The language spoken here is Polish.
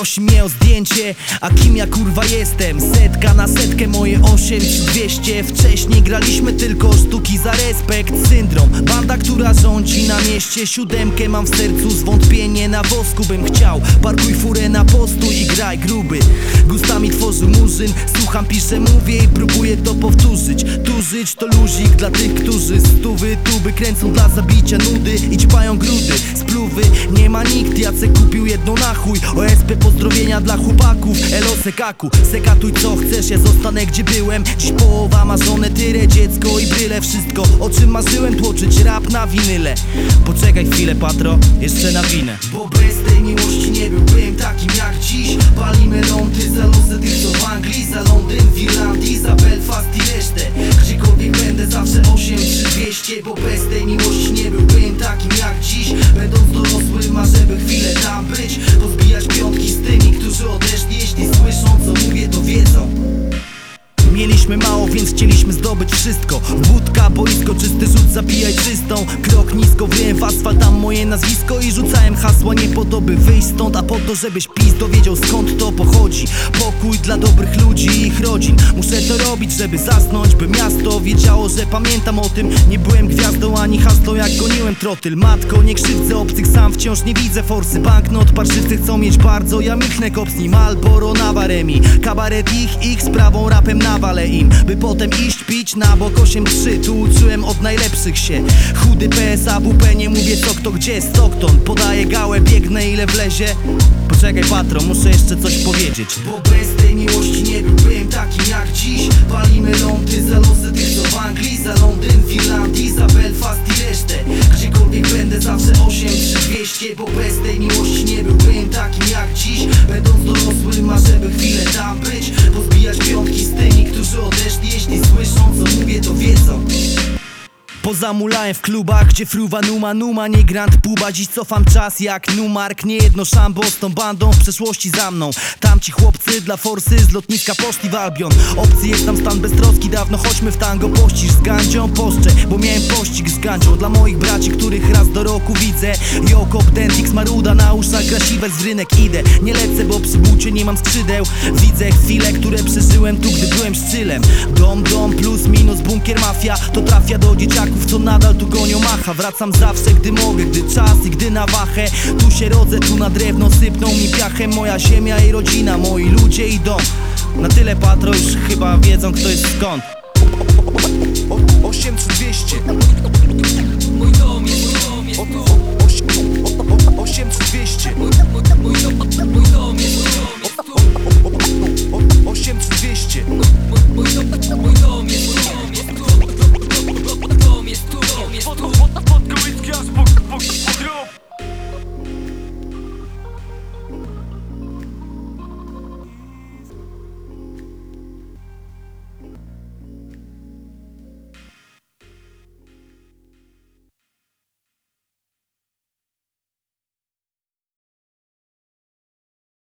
prosi mnie o zdjęcie, a kim ja kurwa jestem? Setka na setkę, moje 8200. Wcześniej graliśmy tylko o sztuki za respekt. Syndrom, banda, która rządzi na mieście. Siódemkę mam w sercu, zwątpienie na wosku bym chciał. Parkuj furę na postój i graj gruby. Gustami tworzy murzyn, słucham, piszę, mówię i próbuję to powtórzyć. Tu żyć to luzik dla tych, którzy stówy, tuby kręcą dla zabicia nudy i ćpają grudy, spluwy. Nie ma nikt, Jacek kupił jedną na chuj. OSP pozdrowienia dla chłopaków, elo sekaku. Sekatuj co chcesz, ja zostanę gdzie byłem. Dziś połowa marzone, tyle dziecko i bryle. Wszystko o czym marzyłem, tłoczyć rap na winyle. Poczekaj chwilę, patro, jeszcze nawinę. Bo bez tej miłości nie byłbym takim jak dziś. Palimy lądy za losy tych co w Anglii, za Londyn, w Irlandii, za Belfast i resztę. Gdziekolwiek będę zawsze 8200. Bo bez tej miłości nie byłbym takim jak dziś. Będąc dorosłym marzę by chwilę tam być. Pozbijać piątki z tymi, którzy odeszli. Jeśli słyszą co mówię to wiedzą. Mieliśmy mało, więc chcieliśmy zdobyć wszystko. Wódka, boisko, czysty rzut, zabijaj czystą. Krok nisko, wryłem w asfalt, tam moje nazwisko. I rzucałem hasła nie po to by wyjść stąd, a po to żebyś PiS dowiedział skąd to pochodzi. Pokój dla dobrych ludzi i ich rodzin. Muszę to robić, żeby zasnąć, by miasto wiedziało, że pamiętam o tym. Nie byłem gwiazdą ani hasło jak goniłem trotyl. Matko, nie krzywdzę obcych, sam wciąż nie widzę forsy. Banknot, parszywcy chcą mieć bardzo, ja milknę kopsni. Malboro na baremi, kabaret ich sprawą, rapem na walę im, by potem iść pić na bok 8-3. Tu uczyłem od najlepszych się. Chudy PSA, WP, nie mówię co kto gdzie. Stockton, podaję gałę, biegnę ile wlezie. Poczekaj patron, muszę jeszcze coś powiedzieć. Bo bez tej miłości nie byłbym takim jak dziś. Palimy lądy za losy tych co w Anglii, za Londyn, w Irlandii, za Belfast i resztę. Gdziekolwiek będę zawsze 8200. Bo bez tej miłości nie byłbym takim jak dziś. Będąc dorosłym marzę by chwilę tam być. Pozbijać piątki z tymi, którzy odeszli. Jeśli słyszą co mówię to wiedzą. Pozamulałem w klubach, gdzie fruwa numa, nie Grand Puba. Dziś cofam czas jak Numark, nie jedno szambo z tą bandą w przeszłości za mną. Tamci chłopcy dla forsy z lotniska poszli w Albion. Obcy jest tam stan beztroski, dawno chodźmy w tango. Pościsz z gandzią, poszczę, bo miałem pościg z gandzią. Dla moich braci, których raz do roku widzę. Jokop, Dentix, Maruda, na uszach grasiwe z rynek idę. Nie lecę, bo przy bucie nie mam skrzydeł. Widzę chwile, które przeżyłem tu, gdy byłem szczylem. Dom, plus minus, bunkier, mafia. To trafia do dzieciaków, co nadal tu gonią macha. Wracam zawsze, gdy mogę, gdy czas i gdy na wachę. Tu się rodzę, tu na drewno sypną mi piachem. Moja ziemia i rodzina, moi ludzie i dom. Na tyle patro, już chyba wiedzą kto jest skąd. 8200. Mój dom jest 8200.